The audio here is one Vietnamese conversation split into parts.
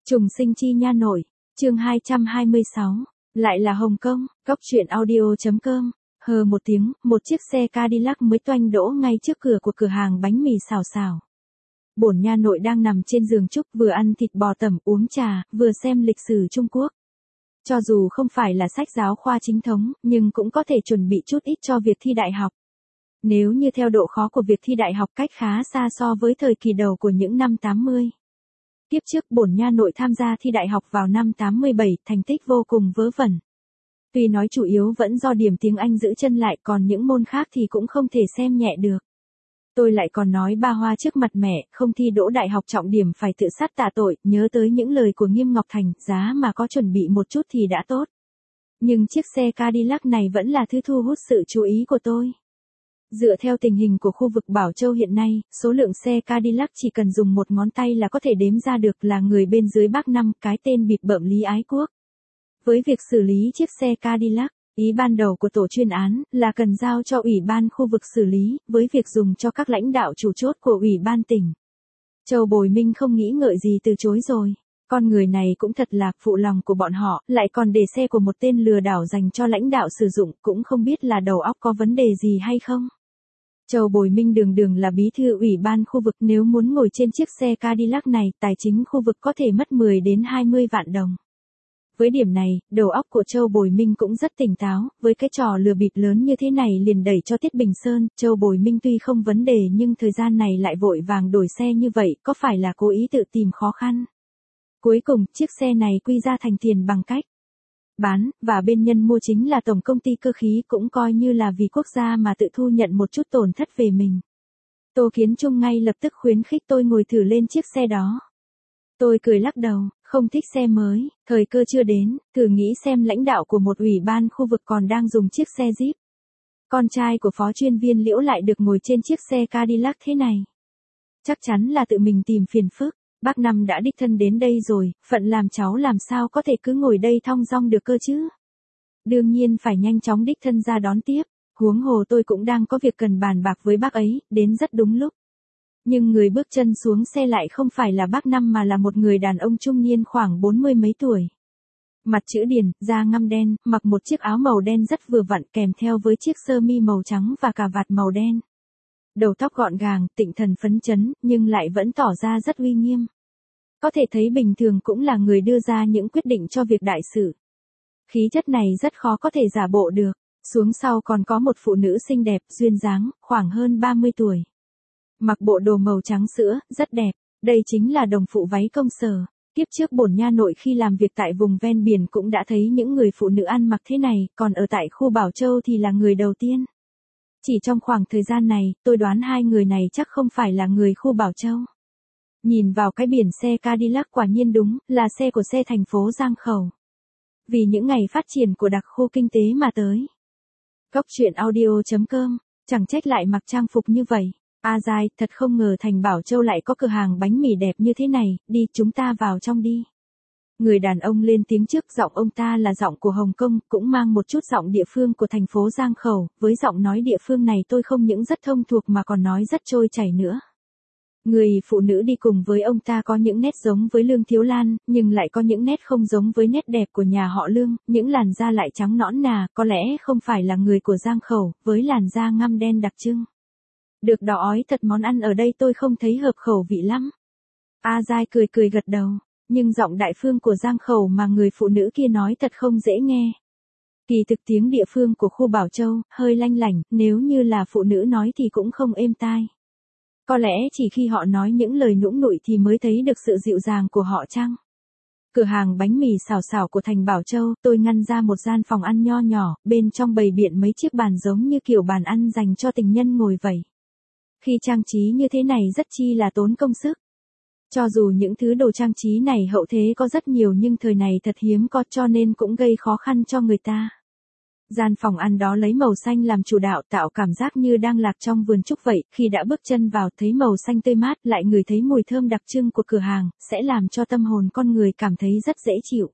Trùng sinh chi nha nội, chương 226, lại là Hồng Kông, Cóc truyện audio.com. Hờ một tiếng, một chiếc xe Cadillac mới toanh đỗ ngay trước cửa của cửa hàng bánh mì xào xào. Bổn nha nội đang nằm trên giường trúc vừa ăn thịt bò tẩm uống trà, vừa xem lịch sử Trung Quốc. Cho dù không phải là sách giáo khoa chính thống, nhưng cũng có thể chuẩn bị chút ít cho việc thi đại học. Nếu như theo độ khó của việc thi đại học cách khá xa so với thời kỳ đầu của những năm 80. Tiếp trước bổn nha nội tham gia thi đại học vào năm 87, thành tích vô cùng vớ vẩn. Tuy nói chủ yếu vẫn do điểm tiếng Anh giữ chân lại, còn những môn khác thì cũng không thể xem nhẹ được. Tôi lại còn nói ba hoa trước mặt mẹ, không thi đỗ đại học trọng điểm phải tự sát tạ tội, nhớ tới những lời của Nghiêm Ngọc Thành, giá mà có chuẩn bị một chút thì đã tốt. Nhưng chiếc xe Cadillac này vẫn là thứ thu hút sự chú ý của tôi. Dựa theo tình hình của khu vực Bảo Châu hiện nay, số lượng xe Cadillac chỉ cần dùng một ngón tay là có thể đếm ra được là người bên dưới Bác Năm, cái tên bịp bợm Lý Ái Quốc. Với việc xử lý chiếc xe Cadillac, ý ban đầu của tổ chuyên án là cần giao cho Ủy ban khu vực xử lý, với việc dùng cho các lãnh đạo chủ chốt của Ủy ban tỉnh. Châu Bồi Minh không nghĩ ngợi gì từ chối rồi. Con người này cũng thật là phụ lòng của bọn họ, lại còn để xe của một tên lừa đảo dành cho lãnh đạo sử dụng, cũng không biết là đầu óc có vấn đề gì hay không. Châu Bồi Minh đường đường là bí thư ủy ban khu vực, nếu muốn ngồi trên chiếc xe Cadillac này, tài chính khu vực có thể mất 10 đến 20 vạn đồng. Với điểm này, đầu óc của Châu Bồi Minh cũng rất tỉnh táo, với cái trò lừa bịp lớn như thế này liền đẩy cho Tiết Bình Sơn. Châu Bồi Minh tuy không vấn đề nhưng thời gian này lại vội vàng đổi xe như vậy, có phải là cố ý tự tìm khó khăn? Cuối cùng, chiếc xe này quy ra thành tiền bằng cách bán, và bên nhân mua chính là Tổng công ty Cơ khí, cũng coi như là vì quốc gia mà tự thu nhận một chút tổn thất về mình. Tô Kiến Trung ngay lập tức khuyến khích tôi ngồi thử lên chiếc xe đó. Tôi cười lắc đầu, không thích xe mới, thời cơ chưa đến, thử nghĩ xem lãnh đạo của một ủy ban khu vực còn đang dùng chiếc xe Jeep. Con trai của phó chuyên viên Liễu lại được ngồi trên chiếc xe Cadillac thế này. Chắc chắn là tự mình tìm phiền phức. Bác Năm đã đích thân đến đây rồi, phận làm cháu làm sao có thể cứ ngồi đây thong dong được cơ chứ. Đương nhiên phải nhanh chóng đích thân ra đón tiếp, huống hồ tôi cũng đang có việc cần bàn bạc với bác ấy, đến rất đúng lúc. Nhưng người bước chân xuống xe lại không phải là bác Năm mà là một người đàn ông trung niên khoảng 40 mấy tuổi. Mặt chữ điền, da ngăm đen, mặc một chiếc áo màu đen rất vừa vặn kèm theo với chiếc sơ mi màu trắng và cà vạt màu đen. Đầu tóc gọn gàng, tịnh thần phấn chấn, nhưng lại vẫn tỏ ra rất uy nghiêm. Có thể thấy bình thường cũng là người đưa ra những quyết định cho việc đại sự. Khí chất này rất khó có thể giả bộ được. Xuống sau còn có một phụ nữ xinh đẹp, duyên dáng, khoảng hơn 30 tuổi. Mặc bộ đồ màu trắng sữa, rất đẹp. Đây chính là đồng phụ váy công sở. Tiếp trước bổn nha nội khi làm việc tại vùng ven biển cũng đã thấy những người phụ nữ ăn mặc thế này, còn ở tại khu Bảo Châu thì là người đầu tiên. Chỉ trong khoảng thời gian này, tôi đoán hai người này chắc không phải là người khu Bảo Châu. Nhìn vào cái biển xe Cadillac quả nhiên đúng, là xe của xe thành phố Giang Khẩu. Vì những ngày phát triển của đặc khu kinh tế mà tới. Cóc truyện audio.com, chẳng trách lại mặc trang phục như vậy. Giai, thật không ngờ thành Bảo Châu lại có cửa hàng bánh mì đẹp như thế này, đi chúng ta vào trong đi. Người đàn ông lên tiếng trước, giọng ông ta là giọng của Hồng Kông, cũng mang một chút giọng địa phương của thành phố Giang Khẩu, với giọng nói địa phương này tôi không những rất thông thuộc mà còn nói rất trôi chảy nữa. Người phụ nữ đi cùng với ông ta có những nét giống với Lương Thiếu Lan, nhưng lại có những nét không giống với nét đẹp của nhà họ Lương, những làn da lại trắng nõn nà, có lẽ không phải là người của Giang Khẩu, với làn da ngăm đen đặc trưng. Được đỏ ói thật, món ăn ở đây tôi không thấy hợp khẩu vị lắm. Giai cười cười gật đầu, nhưng giọng đại phương của Giang Khẩu mà người phụ nữ kia nói thật không dễ nghe. Kỳ thực tiếng địa phương của khu Bảo Châu, hơi lanh lảnh, nếu như là phụ nữ nói thì cũng không êm tai. Có lẽ chỉ khi họ nói những lời nũng nịu thì mới thấy được sự dịu dàng của họ chăng? Cửa hàng bánh mì xào xào của thành Bảo Châu, tôi ngăn ra một gian phòng ăn nho nhỏ, bên trong bày biện mấy chiếc bàn giống như kiểu bàn ăn dành cho tình nhân ngồi vậy. Khi trang trí như thế này rất chi là tốn công sức. Cho dù những thứ đồ trang trí này hậu thế có rất nhiều nhưng thời này thật hiếm có, cho nên cũng gây khó khăn cho người ta. Gian phòng ăn đó lấy màu xanh làm chủ đạo, tạo cảm giác như đang lạc trong vườn trúc vậy, khi đã bước chân vào thấy màu xanh tươi mát, lại ngửi thấy mùi thơm đặc trưng của cửa hàng, sẽ làm cho tâm hồn con người cảm thấy rất dễ chịu.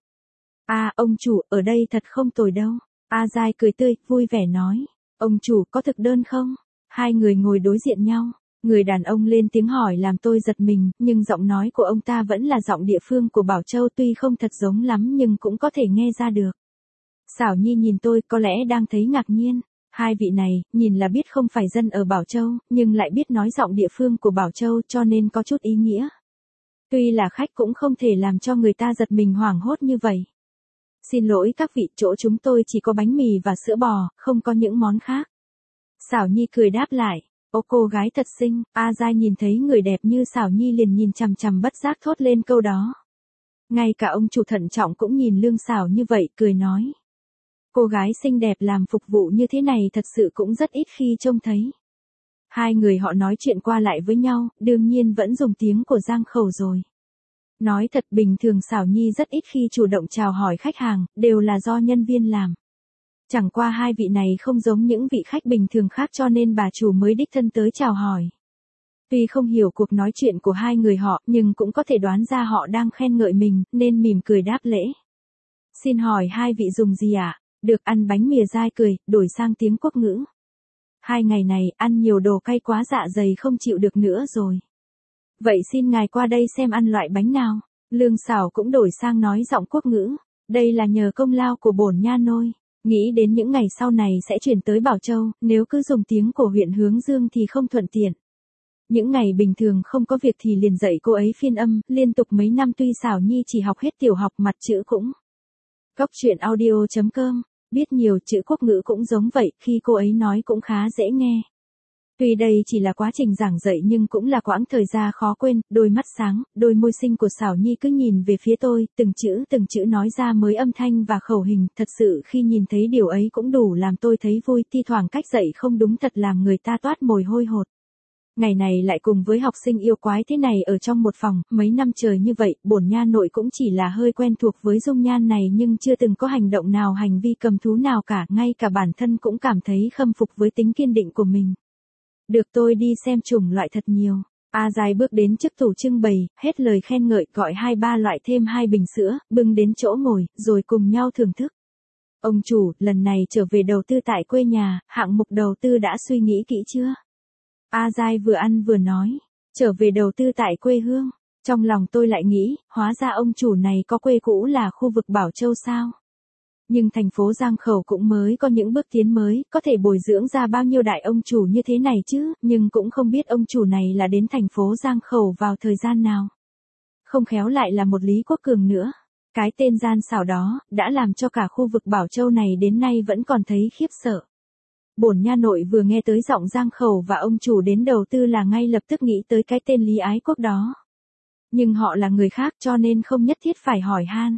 Ông chủ, ở đây thật không tồi đâu. Giai cười tươi, vui vẻ nói. Ông chủ, có thực đơn không? Hai người ngồi đối diện nhau. Người đàn ông lên tiếng hỏi làm tôi giật mình, nhưng giọng nói của ông ta vẫn là giọng địa phương của Bảo Châu, tuy không thật giống lắm nhưng cũng có thể nghe ra được. Xảo Nhi nhìn tôi, có lẽ đang thấy ngạc nhiên. Hai vị này, nhìn là biết không phải dân ở Bảo Châu, nhưng lại biết nói giọng địa phương của Bảo Châu cho nên có chút ý nghĩa. Tuy là khách cũng không thể làm cho người ta giật mình hoảng hốt như vậy. Xin lỗi các vị, chỗ chúng tôi chỉ có bánh mì và sữa bò, không có những món khác. Xảo Nhi cười đáp lại. Ô cô gái thật xinh, A Giai nhìn thấy người đẹp như Xảo Nhi liền nhìn chằm chằm bất giác thốt lên câu đó. Ngay cả ông chủ thận trọng cũng nhìn Lương Xảo như vậy, cười nói. Cô gái xinh đẹp làm phục vụ như thế này thật sự cũng rất ít khi trông thấy. Hai người họ nói chuyện qua lại với nhau, đương nhiên vẫn dùng tiếng của Giang Khẩu rồi. Nói thật bình thường Xảo Nhi rất ít khi chủ động chào hỏi khách hàng, đều là do nhân viên làm. Chẳng qua hai vị này không giống những vị khách bình thường khác cho nên bà chủ mới đích thân tới chào hỏi. Tuy không hiểu cuộc nói chuyện của hai người họ nhưng cũng có thể đoán ra họ đang khen ngợi mình nên mỉm cười đáp lễ. Xin hỏi hai vị dùng gì ạ? Được ăn bánh mì dai cười, đổi sang tiếng quốc ngữ. Hai ngày này ăn nhiều đồ cay quá dạ dày không chịu được nữa rồi. Vậy xin ngài qua đây xem ăn loại bánh nào. Lương Xảo cũng đổi sang nói giọng quốc ngữ. Đây là nhờ công lao của bổn nha nôi. Nghĩ đến những ngày sau này sẽ chuyển tới Bảo Châu, nếu cứ dùng tiếng của huyện Hướng Dương thì không thuận tiện. Những ngày bình thường không có việc thì liền dạy cô ấy phiên âm, liên tục mấy năm tuy Xảo Nhi chỉ học hết tiểu học mặt chữ cũng. Cóc truyện audio.com, biết nhiều chữ quốc ngữ cũng giống vậy, khi cô ấy nói cũng khá dễ nghe. Tuy đây chỉ là quá trình giảng dạy nhưng cũng là quãng thời gian khó quên, đôi mắt sáng, đôi môi xinh của Xảo Nhi cứ nhìn về phía tôi, từng chữ nói ra mới âm thanh và khẩu hình, thật sự khi nhìn thấy điều ấy cũng đủ làm tôi thấy vui, thi thoảng cách dạy không đúng thật làm người ta toát mồ hôi hột. Ngày này lại cùng với học sinh yêu quái thế này ở trong một phòng, mấy năm trời như vậy, bổn nha nội cũng chỉ là hơi quen thuộc với dung nhan này nhưng chưa từng có hành động nào hành vi cầm thú nào cả, ngay cả bản thân cũng cảm thấy khâm phục với tính kiên định của mình. Được tôi đi xem chủng loại thật nhiều. A Giai bước đến trước tủ trưng bày, hết lời khen ngợi gọi 2-3 loại thêm 2 bình sữa, bưng đến chỗ ngồi, rồi cùng nhau thưởng thức. Ông chủ, lần này trở về đầu tư tại quê nhà, hạng mục đầu tư đã suy nghĩ kỹ chưa? A Giai vừa ăn vừa nói, trở về đầu tư tại quê hương. Trong lòng tôi lại nghĩ, hóa ra ông chủ này có quê cũ là khu vực Bảo Châu sao? Nhưng thành phố Giang Khẩu cũng mới có những bước tiến mới, có thể bồi dưỡng ra bao nhiêu đại ông chủ như thế này chứ, nhưng cũng không biết ông chủ này là đến thành phố Giang Khẩu vào thời gian nào. Không khéo lại là một Lý Quốc Cường nữa. Cái tên gian xảo đó, đã làm cho cả khu vực Bảo Châu này đến nay vẫn còn thấy khiếp sợ. Bổn nha nội vừa nghe tới giọng Giang Khẩu và ông chủ đến đầu tư là ngay lập tức nghĩ tới cái tên Lý Ái Quốc đó. Nhưng họ là người khác cho nên không nhất thiết phải hỏi han.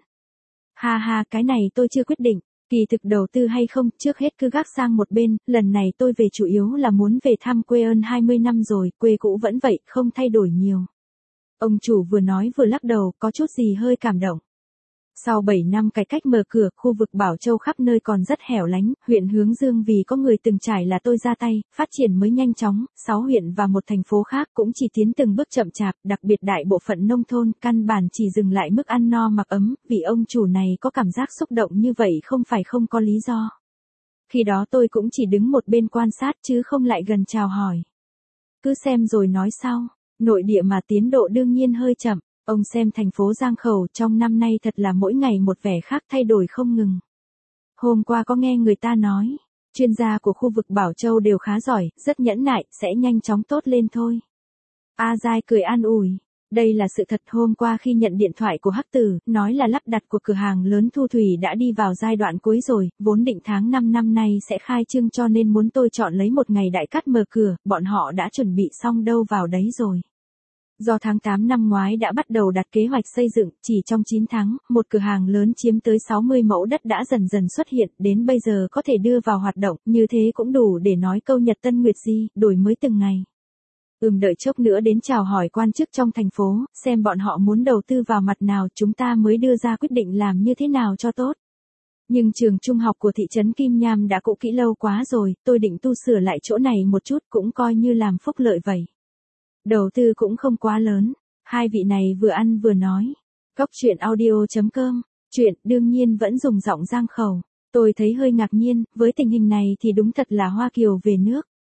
Ha ha, cái này tôi chưa quyết định, kỳ thực đầu tư hay không, trước hết cứ gác sang một bên, lần này tôi về chủ yếu là muốn về thăm quê ơn 20 năm rồi, quê cũ vẫn vậy, không thay đổi nhiều. Ông chủ vừa nói vừa lắc đầu, có chút gì hơi cảm động. Sau 7 năm cải cách mở cửa, khu vực Bảo Châu khắp nơi còn rất hẻo lánh, huyện Hướng Dương vì có người từng trải là tôi ra tay, phát triển mới nhanh chóng, 6 huyện và một thành phố khác cũng chỉ tiến từng bước chậm chạp, đặc biệt đại bộ phận nông thôn, căn bản chỉ dừng lại mức ăn no mặc ấm, vì ông chủ này có cảm giác xúc động như vậy không phải không có lý do. Khi đó tôi cũng chỉ đứng một bên quan sát chứ không lại gần chào hỏi. Cứ xem rồi nói sau, nội địa mà tiến độ đương nhiên hơi chậm. Ông xem thành phố Giang Khẩu trong năm nay thật là mỗi ngày một vẻ khác thay đổi không ngừng. Hôm qua có nghe người ta nói, chuyên gia của khu vực Bảo Châu đều khá giỏi, rất nhẫn nại, sẽ nhanh chóng tốt lên thôi. A Giai cười an ủi, đây là sự thật. Hôm qua khi nhận điện thoại của Hắc Tử, nói là lắp đặt của cửa hàng lớn Thu Thủy đã đi vào giai đoạn cuối rồi, vốn định tháng 5 năm nay sẽ khai trương cho nên muốn tôi chọn lấy một ngày đại cắt mở cửa, bọn họ đã chuẩn bị xong đâu vào đấy rồi. Do tháng 8 năm ngoái đã bắt đầu đặt kế hoạch xây dựng, chỉ trong 9 tháng, một cửa hàng lớn chiếm tới 60 mẫu đất đã dần dần xuất hiện, đến bây giờ có thể đưa vào hoạt động, như thế cũng đủ để nói câu Nhật Tân Nguyệt Di, đổi mới từng ngày. Đợi chốc nữa đến chào hỏi quan chức trong thành phố, xem bọn họ muốn đầu tư vào mặt nào chúng ta mới đưa ra quyết định làm như thế nào cho tốt. Nhưng trường trung học của thị trấn Kim Nham đã cũ kỹ lâu quá rồi, tôi định tu sửa lại chỗ này một chút cũng coi như làm phúc lợi vậy. Đầu tư cũng không quá lớn, hai vị này vừa ăn vừa nói. Cóc truyện audio.com, chuyện đương nhiên vẫn dùng giọng Giang Khẩu. Tôi thấy hơi ngạc nhiên, với tình hình này thì đúng thật là Hoa Kiều về nước.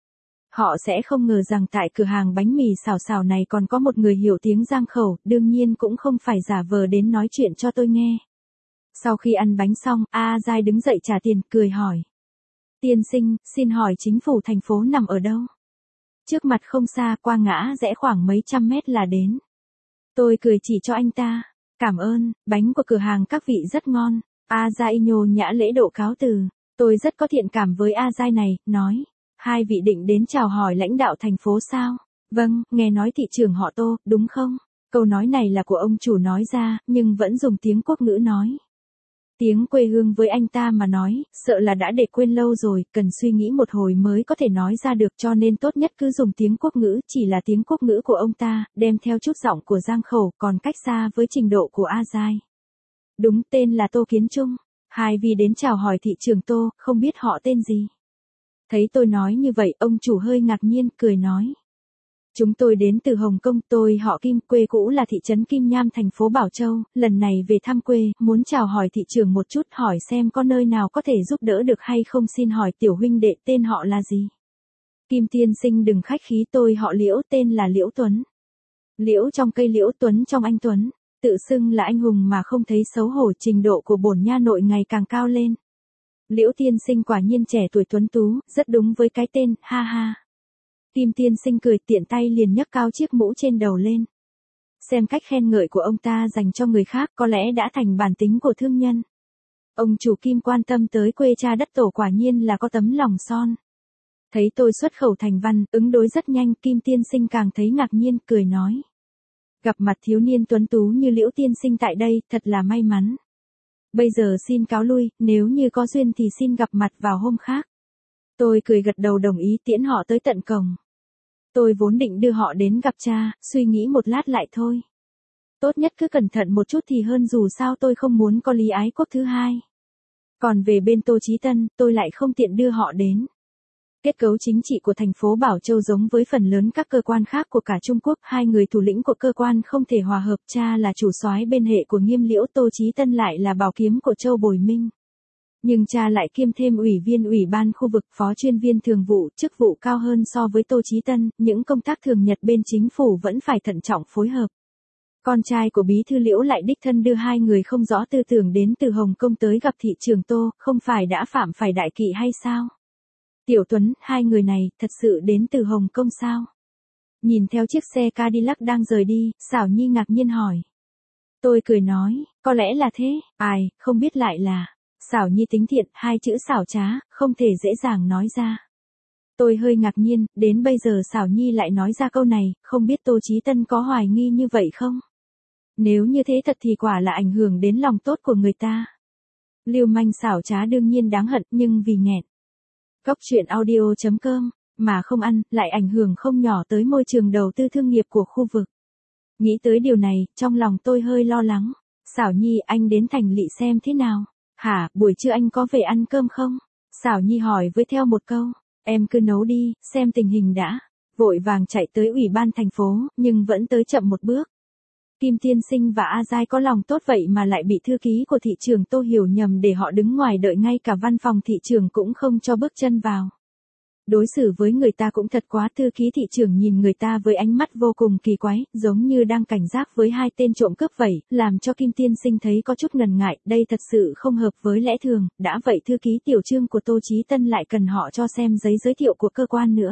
Họ sẽ không ngờ rằng tại cửa hàng bánh mì xào xào này còn có một người hiểu tiếng Giang khẩu, đương nhiên cũng không phải giả vờ đến nói chuyện cho tôi nghe. Sau khi ăn bánh xong, A Giai đứng dậy trả tiền, cười hỏi. Tiên sinh, xin hỏi chính phủ thành phố nằm ở đâu? Trước mặt không xa, qua ngã rẽ khoảng mấy trăm mét là đến. Tôi cười chỉ cho anh ta. Cảm ơn, bánh của cửa hàng các vị rất ngon. A Giai nhô nhã lễ độ cáo từ. Tôi rất có thiện cảm với A Giai này, nói. Hai vị định đến chào hỏi lãnh đạo thành phố sao? Vâng, nghe nói thị trưởng họ Tô, đúng không? Câu nói này là của ông chủ nói ra, nhưng vẫn dùng tiếng quốc ngữ nói. Tiếng quê hương với anh ta mà nói, sợ là đã để quên lâu rồi, cần suy nghĩ một hồi mới có thể nói ra được, cho nên tốt nhất cứ dùng tiếng quốc ngữ, chỉ là tiếng quốc ngữ của ông ta, đem theo chút giọng của Giang khẩu, còn cách xa với trình độ của A Giai. Đúng, tên là Tô Kiến Trung. Hai vị đến chào hỏi thị trưởng Tô, không biết họ tên gì. Thấy tôi nói như vậy, ông chủ hơi ngạc nhiên, cười nói. Chúng tôi đến từ Hồng Kông, tôi họ Kim, quê cũ là thị trấn Kim Nham thành phố Bảo Châu, lần này về thăm quê, muốn chào hỏi thị trưởng một chút, hỏi xem có nơi nào có thể giúp đỡ được hay không, xin hỏi tiểu huynh đệ tên họ là gì? Kim tiên sinh đừng khách khí, tôi họ Liễu, tên là Liễu Tuấn. Liễu trong cây liễu, Tuấn trong anh Tuấn, tự xưng là anh hùng mà không thấy xấu hổ, trình độ của bổn nha nội ngày càng cao lên. Liễu tiên sinh quả nhiên trẻ tuổi tuấn tú, rất đúng với cái tên, ha ha. Kim tiên sinh cười, tiện tay liền nhấc cao chiếc mũ trên đầu lên. Xem cách khen ngợi của ông ta dành cho người khác có lẽ đã thành bản tính của thương nhân. Ông chủ Kim quan tâm tới quê cha đất tổ, quả nhiên là có tấm lòng son. Thấy tôi xuất khẩu thành văn, ứng đối rất nhanh, Kim tiên sinh càng thấy ngạc nhiên, cười nói. Gặp mặt thiếu niên tuấn tú như Liễu tiên sinh tại đây, thật là may mắn. Bây giờ xin cáo lui, nếu như có duyên thì xin gặp mặt vào hôm khác. Tôi cười gật đầu đồng ý, tiễn họ tới tận cổng. Tôi vốn định đưa họ đến gặp cha, suy nghĩ một lát lại thôi. Tốt nhất cứ cẩn thận một chút thì hơn, dù sao tôi không muốn có Lý Ái Quốc thứ hai. Còn về bên Tô Chí Tân, tôi lại không tiện đưa họ đến. Kết cấu chính trị của thành phố Bảo Châu giống với phần lớn các cơ quan khác của cả Trung Quốc, hai người thủ lĩnh của cơ quan không thể hòa hợp, cha là chủ soái bên hệ của Nghiêm Liễu, Tô Chí Tân lại là bảo kiếm của Châu Bồi Minh. Nhưng cha lại kiêm thêm ủy viên ủy ban khu vực, phó chuyên viên thường vụ, chức vụ cao hơn so với Tô Chí Tân, những công tác thường nhật bên chính phủ vẫn phải thận trọng phối hợp. Con trai của bí thư Liễu lại đích thân đưa hai người không rõ tư tưởng đến từ Hồng Kông tới gặp thị trưởng Tô, không phải đã phạm phải đại kỵ hay sao? Tiểu Tuấn, hai người này, thật sự đến từ Hồng Kông sao? Nhìn theo chiếc xe Cadillac đang rời đi, Xảo Nhi ngạc nhiên hỏi. Tôi cười nói, có lẽ là thế, ai, không biết lại là. Xảo Nhi tính thiện, hai chữ xảo trá, không thể dễ dàng nói ra. Tôi hơi ngạc nhiên, đến bây giờ Xảo Nhi lại nói ra câu này, không biết Tô Chí Tân có hoài nghi như vậy không? Nếu như thế thật thì quả là ảnh hưởng đến lòng tốt của người ta. Lưu manh xảo trá đương nhiên đáng hận, nhưng vì nghẹn. Cóc truyện audio.com, mà không ăn, lại ảnh hưởng không nhỏ tới môi trường đầu tư thương nghiệp của khu vực. Nghĩ tới điều này, trong lòng tôi hơi lo lắng. Xảo Nhi, anh đến Thành Lỵ xem thế nào? Hả, buổi trưa anh có về ăn cơm không? Xảo Nhi hỏi với theo một câu. Em cứ nấu đi, xem tình hình đã. Vội vàng chạy tới ủy ban thành phố, nhưng vẫn tới chậm một bước. Kim tiên sinh và A Giai có lòng tốt vậy mà lại bị thư ký của thị trưởng Tô hiểu nhầm để họ đứng ngoài đợi, ngay cả văn phòng thị trưởng cũng không cho bước chân vào. Đối xử với người ta cũng thật quá, thư ký thị trưởng nhìn người ta với ánh mắt vô cùng kỳ quái, giống như đang cảnh giác với hai tên trộm cướp vậy, làm cho Kim tiên sinh thấy có chút ngần ngại, đây thật sự không hợp với lẽ thường, đã vậy thư ký tiểu trương của Tô Chí Tân lại cần họ cho xem giấy giới thiệu của cơ quan nữa.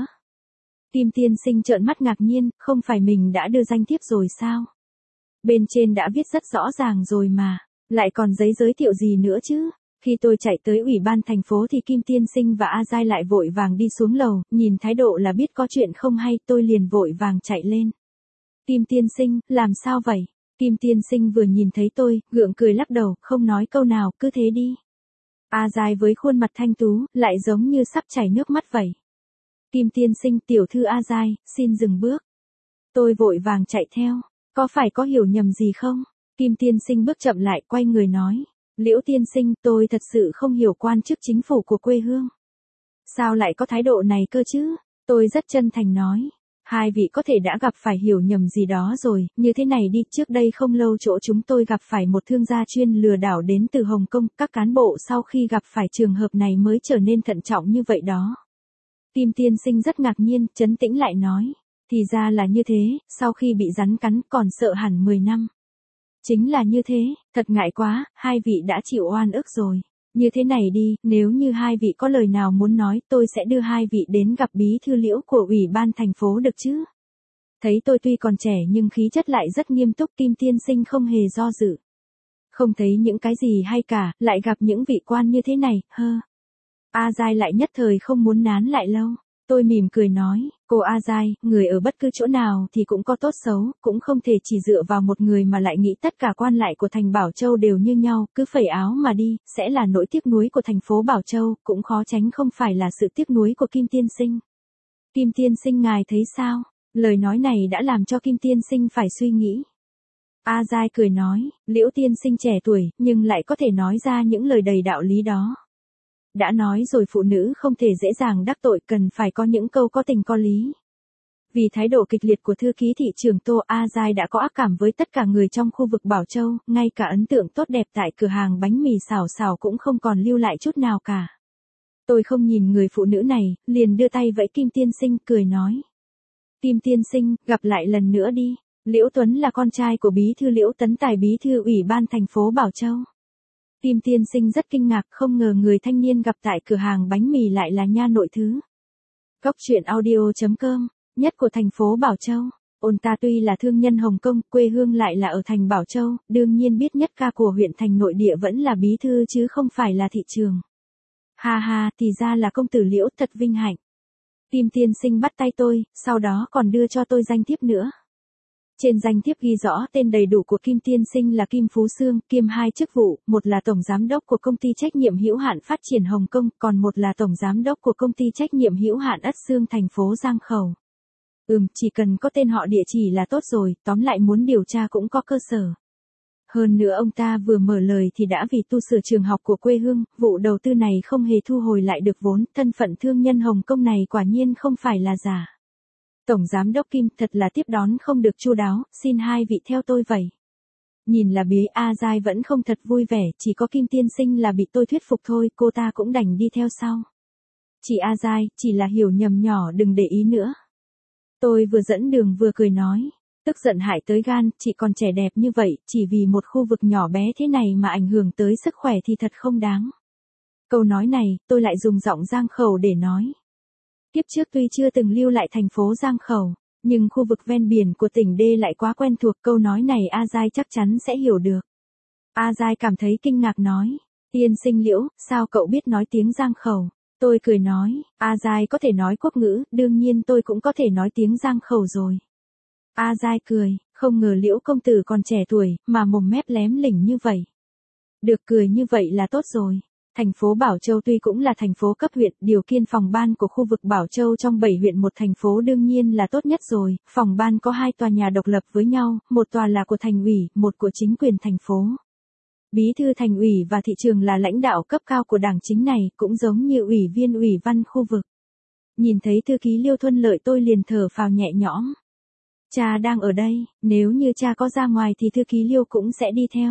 Kim tiên sinh trợn mắt ngạc nhiên, không phải mình đã đưa danh thiếp rồi sao? Bên trên đã viết rất rõ ràng rồi mà, lại còn giấy giới thiệu gì nữa chứ? Khi tôi chạy tới ủy ban thành phố thì Kim tiên sinh và A Giai lại vội vàng đi xuống lầu, nhìn thái độ là biết có chuyện không hay, tôi liền vội vàng chạy lên. Kim tiên sinh, làm sao vậy? Kim tiên sinh vừa nhìn thấy tôi, gượng cười lắc đầu, không nói câu nào, cứ thế đi. A Giai với khuôn mặt thanh tú, lại giống như sắp chảy nước mắt vậy. Kim tiên sinh, tiểu thư A Giai, xin dừng bước. Tôi vội vàng chạy theo. Có phải có hiểu nhầm gì không? Kim tiên sinh bước chậm lại, quay người nói. Liễu tiên sinh, tôi thật sự không hiểu quan chức chính phủ của quê hương. Sao lại có thái độ này cơ chứ? Tôi rất chân thành nói. Hai vị có thể đã gặp phải hiểu nhầm gì đó rồi, như thế này đi, trước đây không lâu chỗ chúng tôi gặp phải một thương gia chuyên lừa đảo đến từ Hồng Kông, các cán bộ sau khi gặp phải trường hợp này mới trở nên thận trọng như vậy đó. Kim tiên sinh rất ngạc nhiên, trấn tĩnh lại nói. Thì ra là như thế, sau khi bị rắn cắn còn sợ hẳn 10 năm. Chính là như thế, thật ngại quá, hai vị đã chịu oan ức rồi. Như thế này đi, nếu như hai vị có lời nào muốn nói, tôi sẽ đưa hai vị đến gặp bí thư Liễu của ủy ban thành phố được chứ? Thấy tôi tuy còn trẻ nhưng khí chất lại rất nghiêm túc, Kim tiên sinh không hề do dự. Không thấy những cái gì hay cả, lại gặp những vị quan như thế này, A Giai lại nhất thời không muốn nán lại lâu. Tôi mỉm cười nói, cô A Giai, người ở bất cứ chỗ nào thì cũng có tốt xấu, cũng không thể chỉ dựa vào một người mà lại nghĩ tất cả quan lại của thành Bảo Châu đều như nhau, cứ phẩy áo mà đi, sẽ là nỗi tiếc nuối của thành phố Bảo Châu, cũng khó tránh không phải là sự tiếc nuối của Kim tiên sinh. Kim tiên sinh ngài thấy sao? Lời nói này đã làm cho Kim tiên sinh phải suy nghĩ. A Giai cười nói, Liễu tiên sinh trẻ tuổi, nhưng lại có thể nói ra những lời đầy đạo lý đó. Đã nói rồi, phụ nữ không thể dễ dàng đắc tội, cần phải có những câu có tình có lý. Vì thái độ kịch liệt của thư ký thị trưởng Tô, A Giai đã có ác cảm với tất cả người trong khu vực Bảo Châu, ngay cả ấn tượng tốt đẹp tại cửa hàng bánh mì xào xào cũng không còn lưu lại chút nào cả. Tôi không nhìn người phụ nữ này, liền đưa tay vẫy Kim tiên sinh, cười nói. Kim tiên sinh, gặp lại lần nữa đi. Liễu Tuấn là con trai của bí thư Liễu Tấn Tài, bí thư ủy ban thành phố Bảo Châu. Kim tiên sinh rất kinh ngạc, không ngờ người thanh niên gặp tại cửa hàng bánh mì lại là nha nội thứ. Cốc truyện audio.com, nhất của thành phố Bảo Châu. Ôn ta tuy là thương nhân Hồng Kông, quê hương lại là ở thành Bảo Châu, đương nhiên biết nhất ca của huyện thành nội địa vẫn là bí thư chứ không phải là thị trường. Ha ha, thì ra là công tử Liễu, thật vinh hạnh. Kim tiên sinh bắt tay tôi, sau đó còn đưa cho tôi danh thiếp nữa. Trên danh thiếp ghi rõ tên đầy đủ của Kim tiên sinh là Kim Phú Sương, kiêm hai chức vụ, một là tổng giám đốc của công ty trách nhiệm hữu hạn phát triển Hồng Kông, còn một là tổng giám đốc của công ty trách nhiệm hữu hạn Ất Xương thành phố Giang Khẩu. Chỉ cần có tên họ địa chỉ là tốt rồi, tóm lại muốn điều tra cũng có cơ sở. Hơn nữa ông ta vừa mở lời thì đã vì tu sửa trường học của quê hương, vụ đầu tư này không hề thu hồi lại được vốn, thân phận thương nhân Hồng Kông này quả nhiên không phải là giả. Tổng giám đốc Kim, thật là tiếp đón không được chu đáo, xin hai vị theo tôi vậy. Nhìn là bí A Giai vẫn không thật vui vẻ, chỉ có Kim tiên sinh là bị tôi thuyết phục thôi, cô ta cũng đành đi theo sau. Chị A Giai, chỉ là hiểu nhầm nhỏ, đừng để ý nữa. Tôi vừa dẫn đường vừa cười nói, tức giận hại tới gan, chị còn trẻ đẹp như vậy, chỉ vì một khu vực nhỏ bé thế này mà ảnh hưởng tới sức khỏe thì thật không đáng. Câu nói này, tôi lại dùng giọng Giang Khẩu để nói. Kiếp trước tuy chưa từng lưu lại thành phố Giang Khẩu, nhưng khu vực ven biển của tỉnh D lại quá quen thuộc, câu nói này A Giai chắc chắn sẽ hiểu được. A Giai cảm thấy kinh ngạc nói, tiên sinh Liễu, sao cậu biết nói tiếng Giang Khẩu? Tôi cười nói, A Giai có thể nói quốc ngữ, đương nhiên tôi cũng có thể nói tiếng Giang Khẩu rồi. A Giai cười, không ngờ Liễu công tử còn trẻ tuổi, mà mồm mép lém lỉnh như vậy. Được cười như vậy là tốt rồi. Thành phố Bảo Châu tuy cũng là thành phố cấp huyện, điều kiên phòng ban của khu vực Bảo Châu trong 7 huyện một thành phố đương nhiên là tốt nhất rồi. Phòng ban có 2 tòa nhà độc lập với nhau, một tòa là của thành ủy, một của chính quyền thành phố. Bí thư thành ủy và thị trường là lãnh đạo cấp cao của đảng chính này, cũng giống như ủy viên ủy ban khu vực. Nhìn thấy thư ký Liêu Thuân Lợi tôi liền thở phào nhẹ nhõm. Cha đang ở đây, nếu như cha có ra ngoài thì thư ký Liêu cũng sẽ đi theo.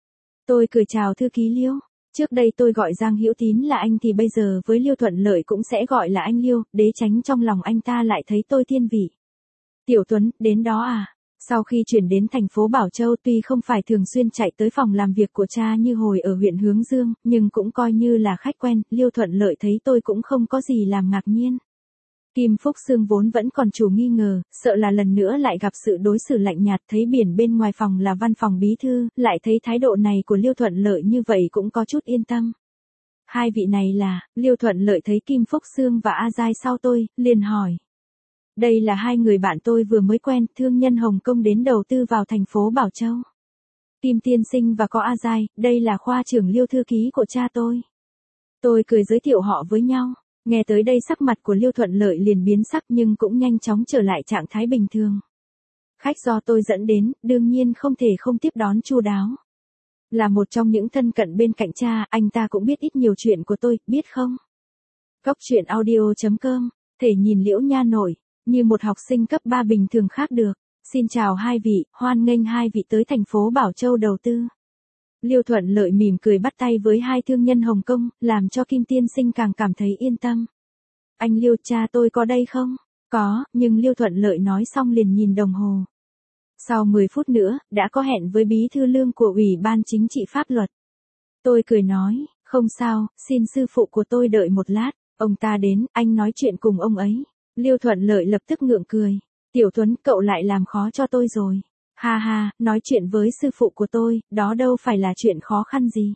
Tôi cười chào thư ký Liêu. Trước đây tôi gọi Giang Hữu Tín là anh thì bây giờ với Liêu Thuận Lợi cũng sẽ gọi là anh Liêu, để tránh trong lòng anh ta lại thấy tôi thiên vị. Tiểu Tuấn, đến đó à? Sau khi chuyển đến thành phố Bảo Châu tuy không phải thường xuyên chạy tới phòng làm việc của cha như hồi ở huyện Hướng Dương, nhưng cũng coi như là khách quen, Liêu Thuận Lợi thấy tôi cũng không có gì làm ngạc nhiên. Kim Phúc Sương vốn vẫn còn chủ nghi ngờ, sợ là lần nữa lại gặp sự đối xử lạnh nhạt, thấy biển bên ngoài phòng là văn phòng bí thư, lại thấy thái độ này của Liêu Thuận Lợi như vậy cũng có chút yên tâm. Hai vị này là, Liêu Thuận Lợi thấy Kim Phúc Sương và A Giai sau tôi, liền hỏi. Đây là hai người bạn tôi vừa mới quen, thương nhân Hồng Kông đến đầu tư vào thành phố Bảo Châu. Kim tiên sinh và có A Giai, đây là khoa trưởng Liêu thư ký của cha tôi. Tôi cười giới thiệu họ với nhau. Nghe tới đây sắc mặt của Liêu Thuận Lợi liền biến sắc nhưng cũng nhanh chóng trở lại trạng thái bình thường. Khách do tôi dẫn đến, đương nhiên không thể không tiếp đón chu đáo. Là một trong những thân cận bên cạnh cha, anh ta cũng biết ít nhiều chuyện của tôi, biết không? Cốc truyện audio.com, thể nhìn Liễu nha nổi, như một học sinh cấp 3 bình thường khác được. Xin chào hai vị, hoan nghênh hai vị tới thành phố Bảo Châu đầu tư. Liêu Thuận Lợi mỉm cười bắt tay với hai thương nhân Hồng Kông, làm cho Kim tiên sinh càng cảm thấy yên tâm. Anh Liêu, cha tôi có đây không? Có, nhưng Liêu Thuận Lợi nói xong liền nhìn đồng hồ. Sau 10 phút nữa, đã có hẹn với bí thư Lương của Ủy ban Chính trị Pháp luật. Tôi cười nói, không sao, xin sư phụ của tôi đợi một lát, ông ta đến, anh nói chuyện cùng ông ấy. Liêu Thuận Lợi lập tức ngượng cười. Tiểu Tuấn, cậu lại làm khó cho tôi rồi. Ha ha, nói chuyện với sư phụ của tôi, đó đâu phải là chuyện khó khăn gì.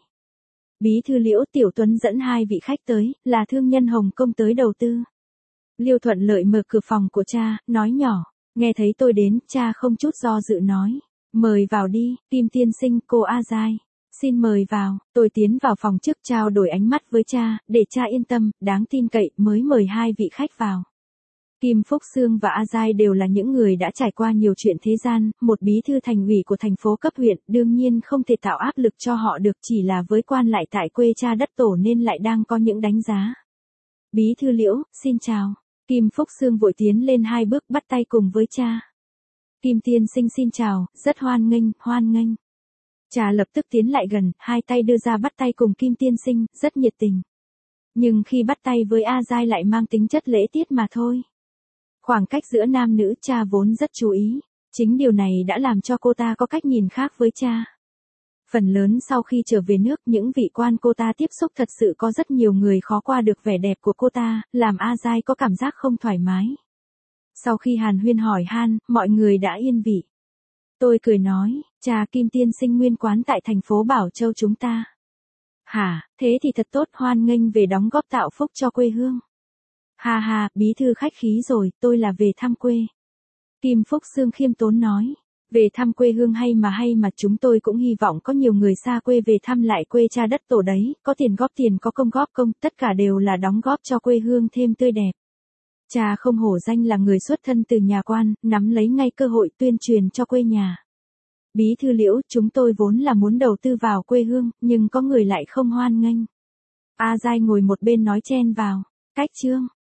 Bí thư Liễu, Tiểu Tuấn dẫn 2 vị khách tới, là thương nhân Hồng Kông tới đầu tư. Liêu Thuận Lợi mở cửa phòng của cha, nói nhỏ, nghe thấy tôi đến, cha không chút do dự nói, mời vào đi, Kim tiên sinh, cô A Giai. Xin mời vào, tôi tiến vào phòng trước trao đổi ánh mắt với cha, để cha yên tâm, đáng tin cậy, mới mời 2 vị khách vào. Kim Phúc Sương và A Giai đều là những người đã trải qua nhiều chuyện thế gian, một bí thư thành ủy của thành phố cấp huyện, đương nhiên không thể tạo áp lực cho họ được, chỉ là với quan lại tại quê cha đất tổ nên lại đang có những đánh giá. Bí thư Liễu, xin chào. Kim Phúc Sương vội tiến lên 2 bước bắt tay cùng với cha. Kim tiên sinh xin chào, rất hoan nghênh, hoan nghênh. Cha lập tức tiến lại gần, 2 tay đưa ra bắt tay cùng Kim tiên sinh, rất nhiệt tình. Nhưng khi bắt tay với A Giai lại mang tính chất lễ tiết mà thôi. Khoảng cách giữa nam nữ cha vốn rất chú ý, chính điều này đã làm cho cô ta có cách nhìn khác với cha. Phần lớn sau khi trở về nước, những vị quan cô ta tiếp xúc thật sự có rất nhiều người khó qua được vẻ đẹp của cô ta, làm A Giai có cảm giác không thoải mái. Sau khi hàn huyên hỏi han, mọi người đã yên vị. Tôi cười nói, cha, Kim tiên sinh nguyên quán tại thành phố Bảo Châu chúng ta. Hả, thế thì thật tốt, hoan nghênh về đóng góp tạo phúc cho quê hương. Ha ha, bí thư khách khí rồi, tôi là về thăm quê. Kim Phúc Sương khiêm tốn nói, về thăm quê hương hay mà chúng tôi cũng hy vọng có nhiều người xa quê về thăm lại quê cha đất tổ đấy, có tiền góp tiền, có công góp công, tất cả đều là đóng góp cho quê hương thêm tươi đẹp. Cha không hổ danh là người xuất thân từ nhà quan, nắm lấy ngay cơ hội tuyên truyền cho quê nhà. Bí thư Liễu, chúng tôi vốn là muốn đầu tư vào quê hương, nhưng có người lại không hoan nghênh. A Giai ngồi một bên nói chen vào, cách chương.